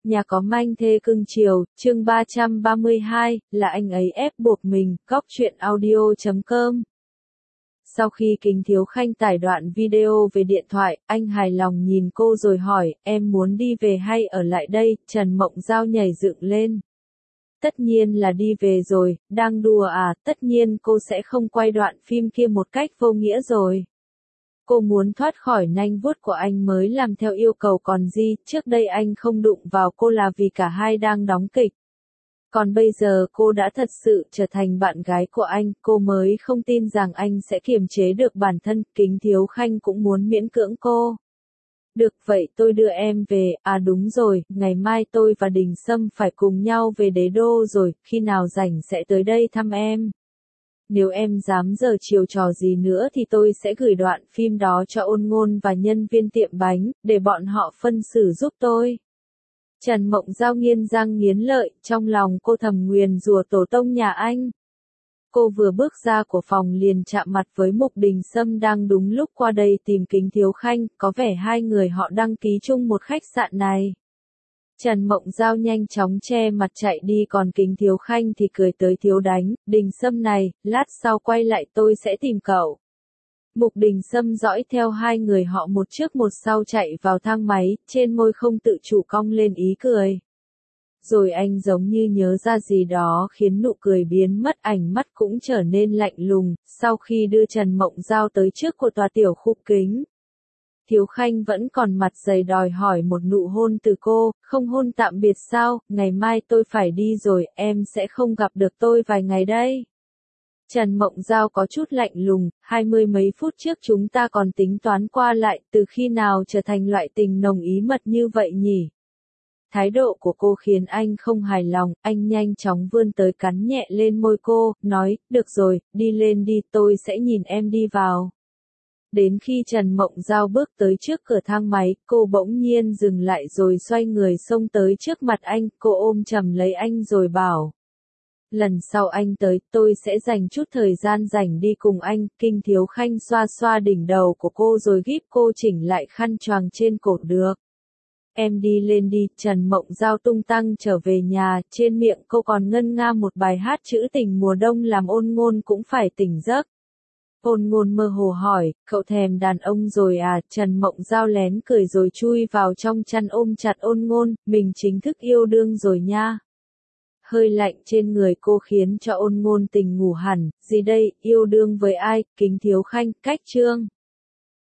Nhà có manh thê cưng chiều, chương 332, là anh ấy ép buộc mình, góc truyện audio.com. Sau khi Kính Thiếu Khanh tải đoạn video về điện thoại, anh hài lòng nhìn cô rồi hỏi, em muốn đi về hay ở lại đây, Trần Mộng Giao nhảy dựng lên. Tất nhiên là đi về rồi, đang đùa à, tất nhiên cô sẽ không quay đoạn phim kia một cách vô nghĩa rồi. Cô muốn thoát khỏi nanh vuốt của anh mới làm theo yêu cầu còn gì, trước đây anh không đụng vào cô là vì cả hai đang đóng kịch. Còn bây giờ cô đã thật sự trở thành bạn gái của anh, cô mới không tin rằng anh sẽ kiềm chế được bản thân, Kính Thiếu Khanh cũng muốn miễn cưỡng cô. Được vậy tôi đưa em về, à đúng rồi, ngày mai tôi và Đình Sâm phải cùng nhau về Đế Đô rồi, khi nào rảnh sẽ tới đây thăm em. Nếu em dám giở chiều trò gì nữa thì tôi sẽ gửi đoạn phim đó cho Ôn Ngôn và nhân viên tiệm bánh, để bọn họ phân xử giúp tôi. Trần Mộng Giao nghiến răng nghiến lợi, trong lòng cô thầm nguyền rủa tổ tông nhà anh. Cô vừa bước ra của phòng liền chạm mặt với Mục Đình Sâm đang đúng lúc qua đây tìm Kính Thiếu Khanh, có vẻ hai người họ đăng ký chung một khách sạn này. Trần Mộng Giao nhanh chóng che mặt chạy đi, còn Kính Thiếu Khanh thì cười tới Thiếu Đánh, Đình Sâm này, lát sau quay lại tôi sẽ tìm cậu. Mục Đình Sâm dõi theo hai người họ một trước một sau chạy vào thang máy, trên môi không tự chủ cong lên ý cười. Rồi anh giống như nhớ ra gì đó khiến nụ cười biến mất, ánh mắt cũng trở nên lạnh lùng, sau khi đưa Trần Mộng Giao tới trước của tòa tiểu khu Kính. Thiếu Khanh vẫn còn mặt dày đòi hỏi một nụ hôn từ cô, không hôn tạm biệt sao, ngày mai tôi phải đi rồi, em sẽ không gặp được tôi vài ngày đây. Trần Mộng Giao có chút lạnh lùng, 20 mấy phút trước chúng ta còn tính toán qua lại, từ khi nào trở thành loại tình nồng ý mật như vậy nhỉ? Thái độ của cô khiến anh không hài lòng, anh nhanh chóng vươn tới cắn nhẹ lên môi cô, nói, được rồi, đi lên đi, tôi sẽ nhìn em đi vào. Đến khi Trần Mộng Giao bước tới trước cửa thang máy, cô bỗng nhiên dừng lại rồi xoay người xông tới trước mặt anh, cô ôm chầm lấy anh rồi bảo. Lần sau anh tới, tôi sẽ dành chút thời gian rảnh đi cùng anh. Kính Thiếu Khanh xoa xoa đỉnh đầu của cô rồi giúp cô chỉnh lại khăn choàng trên cổ được. Em đi lên đi, Trần Mộng Giao tung tăng trở về nhà, trên miệng cô còn ngân nga một bài hát trữ tình mùa đông làm Ôn Ngôn cũng phải tỉnh giấc. Ôn Ngôn mơ hồ hỏi, cậu thèm đàn ông rồi à? Trần Mộng Giao lén cười rồi chui vào trong chăn ôm chặt Ôn Ngôn, mình chính thức yêu đương rồi nha. Hơi lạnh trên người cô khiến cho Ôn Ngôn tỉnh ngủ hẳn, gì đây, yêu đương với ai? Kính Thiếu Khanh, cách chương.